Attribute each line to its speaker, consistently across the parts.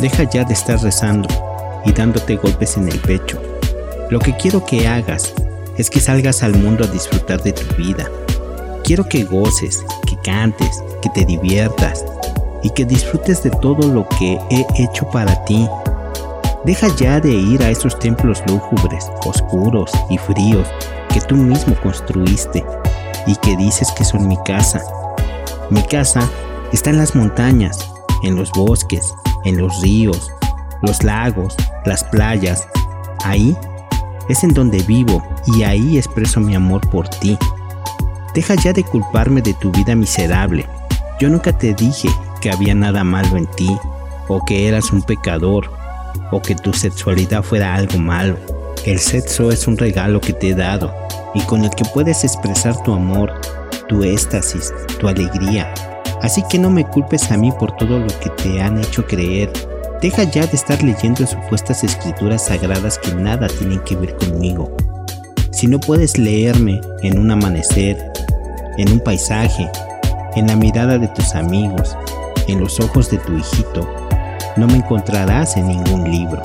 Speaker 1: Deja ya de estar rezando y dándote golpes en el pecho. Lo que quiero que hagas es que salgas al mundo a disfrutar de tu vida. Quiero que goces, que cantes, que te diviertas y que disfrutes de todo lo que he hecho para ti. Deja ya de ir a esos templos lúgubres, oscuros y fríos que tú mismo construiste y que dices que son mi casa. Mi casa está en las montañas, en los bosques, en los ríos, los lagos, las playas. Ahí es en donde vivo y ahí expreso mi amor por ti. Deja ya de culparme de tu vida miserable. Yo nunca te dije que había nada malo en ti, o que eras un pecador, o que tu sexualidad fuera algo malo. El sexo es un regalo que te he dado y con el que puedes expresar tu amor, tu éxtasis, tu alegría. Así que no me culpes a mí por todo lo que te han hecho creer. Deja ya de estar leyendo supuestas escrituras sagradas que nada tienen que ver conmigo. Si no puedes leerme en un amanecer, en un paisaje, en la mirada de tus amigos, en los ojos de tu hijito, no me encontrarás en ningún libro.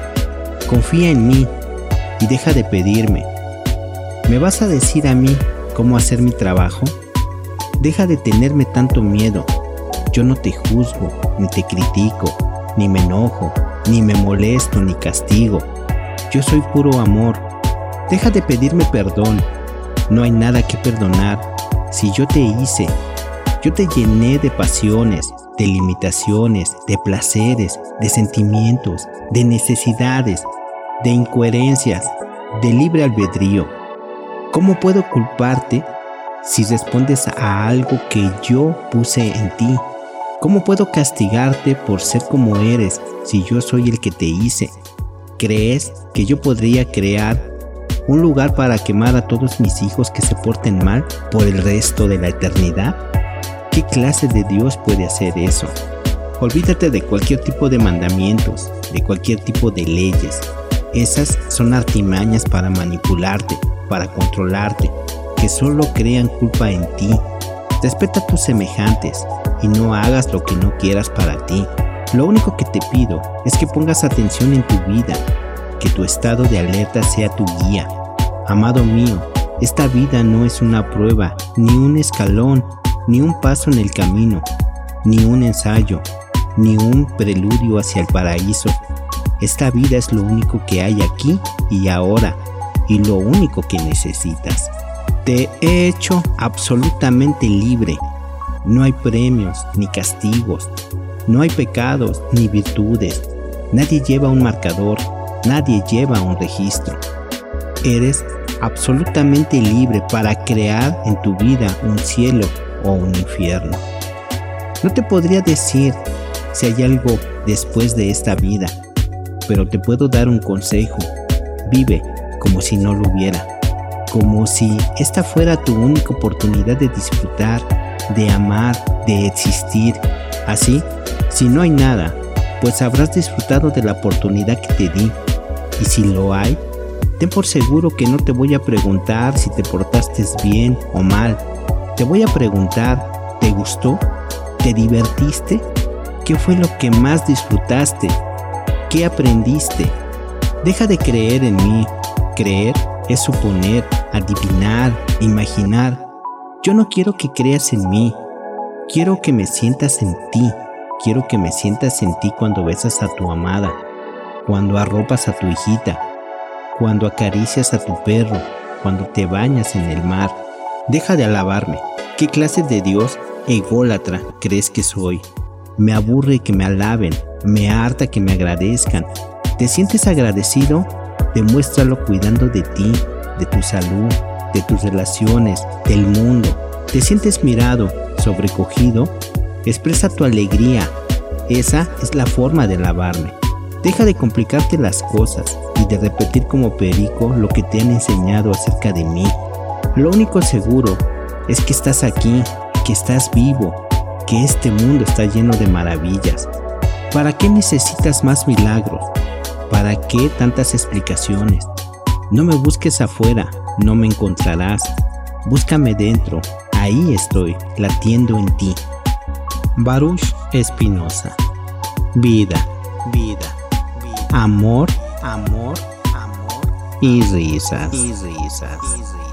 Speaker 1: Confía en mí y deja de pedirme. ¿Me vas a decir a mí cómo hacer mi trabajo? Deja de tenerme tanto miedo. Yo no te juzgo, ni te critico, ni me enojo, ni me molesto, ni castigo. Yo soy puro amor. Deja de pedirme perdón. No hay nada que perdonar. Si yo te hice, yo te llené de pasiones, de limitaciones, de placeres, de sentimientos, de necesidades, de incoherencias, de libre albedrío. ¿Cómo puedo culparte si respondes a algo que yo puse en ti? ¿Cómo puedo castigarte por ser como eres si yo soy el que te hice? ¿Crees que yo podría crear un lugar para quemar a todos mis hijos que se porten mal por el resto de la eternidad? ¿Qué clase de Dios puede hacer eso? Olvídate de cualquier tipo de mandamientos, de cualquier tipo de leyes. Esas son artimañas para manipularte, para controlarte, que solo crean culpa en ti. Respeta a tus semejantes y no hagas lo que no quieras para ti. Lo único que te pido es que pongas atención en tu vida, que tu estado de alerta sea tu guía. Amado mío, esta vida no es una prueba, ni un escalón, ni un paso en el camino, ni un ensayo, ni un preludio hacia el paraíso. Esta vida es lo único que hay aquí y ahora, y lo único que necesitas. Te he hecho absolutamente libre. No hay premios ni castigos, no hay pecados ni virtudes. Nadie lleva un marcador, nadie lleva un registro. Eres absolutamente libre para crear en tu vida un cielo o un infierno. No te podría decir si hay algo después de esta vida, pero te puedo dar un consejo. Vive como si no lo hubiera, como si esta fuera tu única oportunidad de disfrutar, de amar, de existir. Así, si no hay nada, pues habrás disfrutado de la oportunidad que te di. Y si lo hay, ten por seguro que no te voy a preguntar si te portaste bien o mal. Te voy a preguntar, ¿te gustó? ¿Te divertiste? ¿Qué fue lo que más disfrutaste? ¿Qué aprendiste? Deja de creer en mí. Creer es suponer, adivinar, imaginar. Yo no quiero que creas en mí. Quiero que me sientas en ti. Quiero que me sientas en ti cuando besas a tu amada, cuando arropas a tu hijita, cuando acaricias a tu perro, cuando te bañas en el mar. Deja de alabarme. ¿Qué clase de Dios ególatra crees que soy? Me aburre que me alaben, me harta que me agradezcan. ¿Te sientes agradecido? Demuéstralo cuidando de ti, de tu salud, de tus relaciones, del mundo. ¿Te sientes mirado, sobrecogido? Expresa tu alegría. Esa es la forma de alabarme. Deja de complicarte las cosas y de repetir como perico lo que te han enseñado acerca de mí. Lo único seguro es que estás aquí, que estás vivo, que este mundo está lleno de maravillas. ¿Para qué necesitas más milagros? ¿Para qué tantas explicaciones? No me busques afuera, no me encontrarás. Búscame dentro, ahí estoy, latiendo en ti. Baruch Espinosa. Vida. vida, amor y risas.